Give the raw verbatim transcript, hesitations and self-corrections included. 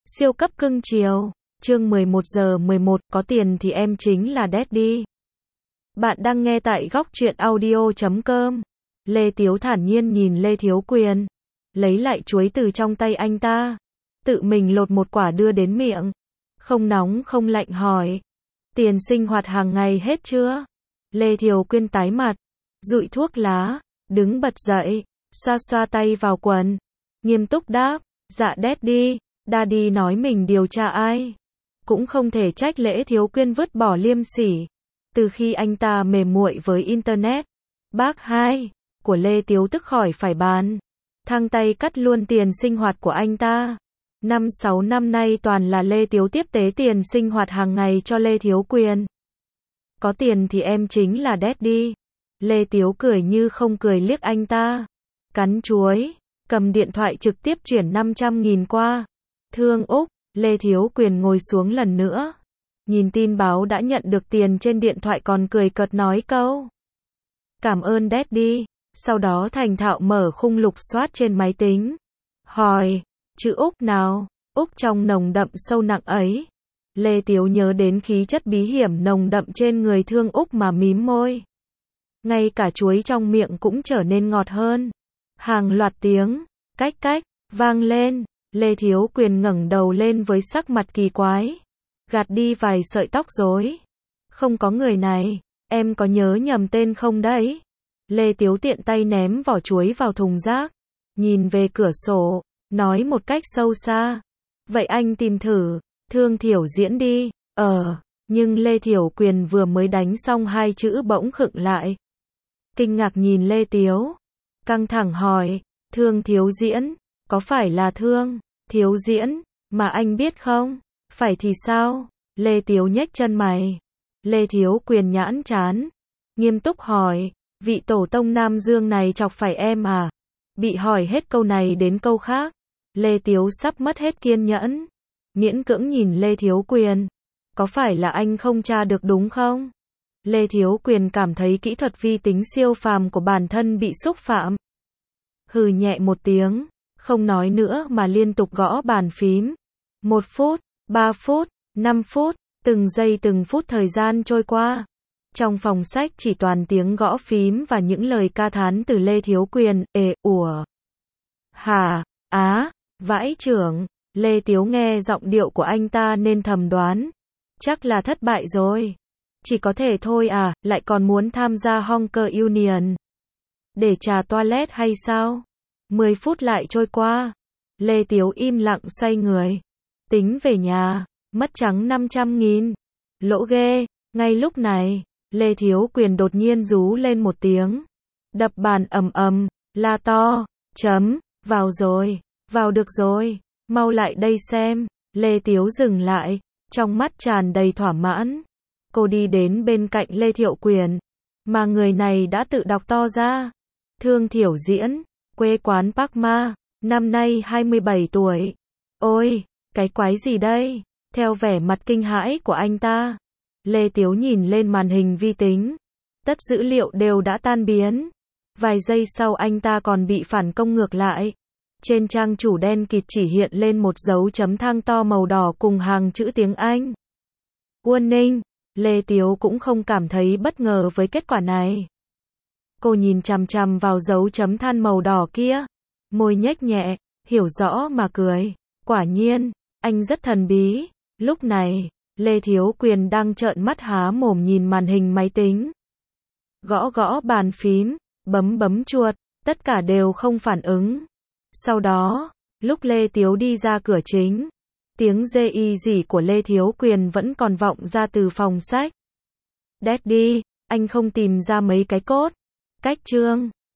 Siêu cấp cưng chiều. Chương mười một giờ mười một, có tiền thì em chính là daddy. Bạn đang nghe tại góc truyện audio chấm com. Lê Tiếu thản nhiên nhìn Lê Thiếu Quyền, lấy lại chuối từ trong tay anh ta, tự mình lột một quả đưa đến miệng. Không nóng không lạnh hỏi, tiền sinh hoạt hàng ngày hết chưa? Lê Thiếu Quyền tái mặt, dụi thuốc lá, đứng bật dậy, xoa xoa tay vào quần, nghiêm túc đáp, dạ daddy. Daddy nói mình điều tra ai, cũng không thể trách Lễ Thiếu Quyên vứt bỏ liêm sỉ. Từ khi anh ta mềm muội với internet, bác hai của Lê Tiếu tức khỏi phải bàn, thăng tay cắt luôn tiền sinh hoạt của anh ta. Năm sáu năm nay toàn là Lê Tiếu tiếp tế tiền sinh hoạt hàng ngày cho Lê Thiếu Quyền. Có tiền thì em chính là daddy. Lê Tiếu cười như không cười liếc anh ta, cắn chuối, cầm điện thoại trực tiếp chuyển năm trăm nghìn qua. Thương Úc. Lê Thiếu Quyền ngồi xuống lần nữa, nhìn tin báo đã nhận được tiền trên điện thoại còn cười cợt nói câu cảm ơn daddy. Sau đó thành thạo mở khung lục soát trên máy tính, hỏi, chữ Úc nào? Úc trong nồng đậm sâu nặng ấy. Lê Tiếu nhớ đến khí chất bí hiểm nồng đậm trên người Thương Úc mà mím môi. Ngay cả chuối trong miệng cũng trở nên ngọt hơn. Hàng loạt tiếng cách cách vang lên. Lê Thiếu Quyền ngẩng đầu lên với sắc mặt kỳ quái, gạt đi vài sợi tóc rối. Không có người này, em có nhớ nhầm tên không đấy? Lê Tiếu tiện tay ném vỏ chuối vào thùng rác, nhìn về cửa sổ, nói một cách sâu xa, vậy anh tìm thử, Thương Thiểu Diễn đi. Ờ, nhưng Lê Thiểu Quyền vừa mới đánh xong hai chữ bỗng khựng lại. Kinh ngạc nhìn Lê Tiếu, căng thẳng hỏi, Thương Thiếu Diễn? Có phải là Thương Thiếu Diễn mà anh biết không? Phải thì sao? Lê Tiếu nhếch chân mày. Lê Thiếu Quyền nhãn chán, nghiêm túc hỏi, vị tổ tông Nam Dương này chọc phải em à? Bị hỏi hết câu này đến câu khác, Lê Tiếu sắp mất hết kiên nhẫn, miễn cưỡng nhìn Lê Thiếu Quyền, có phải là anh không tra được đúng không? Lê Thiếu Quyền cảm thấy kỹ thuật vi tính siêu phàm của bản thân bị xúc phạm. Hừ nhẹ một tiếng, không nói nữa mà liên tục gõ bàn phím. Một phút, ba phút, năm phút, từng giây từng phút thời gian trôi qua. Trong phòng sách chỉ toàn tiếng gõ phím và những lời ca thán từ Lê Thiếu Quyền, ề, ủa. Hả, á, vãi chưởng. Lê Tiếu nghe giọng điệu của anh ta nên thầm đoán, chắc là thất bại rồi. Chỉ có thể thôi à, lại còn muốn tham gia Honker Union để trà toilet hay sao? Mười phút lại trôi qua. Lê Tiếu im lặng xoay người, tính về nhà, mất trắng năm trăm nghìn. Lỗ ghê. Ngay lúc này, Lê Thiếu Quyền đột nhiên rú lên một tiếng, đập bàn ầm ầm, la to, chấm, vào rồi, vào được rồi, mau lại đây xem. Lê Tiếu dừng lại, trong mắt tràn đầy thỏa mãn. Cô đi đến bên cạnh Lê Thiệu Quyền, mà người này đã tự đọc to ra. Thương Thiểu Diễn, quê quán Park Ma, năm nay hai mươi bảy tuổi. Ôi, cái quái gì đây? Theo vẻ mặt kinh hãi của anh ta, Lê Tiếu nhìn lên màn hình vi tính. Tất dữ liệu đều đã tan biến. Vài giây sau anh ta còn bị phản công ngược lại. Trên trang chủ đen kịt chỉ hiện lên một dấu chấm than to màu đỏ cùng hàng chữ tiếng Anh. Warning. Lê Tiếu cũng không cảm thấy bất ngờ với kết quả này. Cô nhìn chằm chằm vào dấu chấm than màu đỏ kia, môi nhếch nhẹ, hiểu rõ mà cười. Quả nhiên, anh rất thần bí. Lúc này, Lê Thiếu Quyền đang trợn mắt há mồm nhìn màn hình máy tính. Gõ gõ bàn phím, bấm bấm chuột, tất cả đều không phản ứng. Sau đó, lúc Lê Tiếu đi ra cửa chính, tiếng dê y dỉ của Lê Thiếu Quyền vẫn còn vọng ra từ phòng sách. Daddy, anh không tìm ra mấy cái cốt cách chương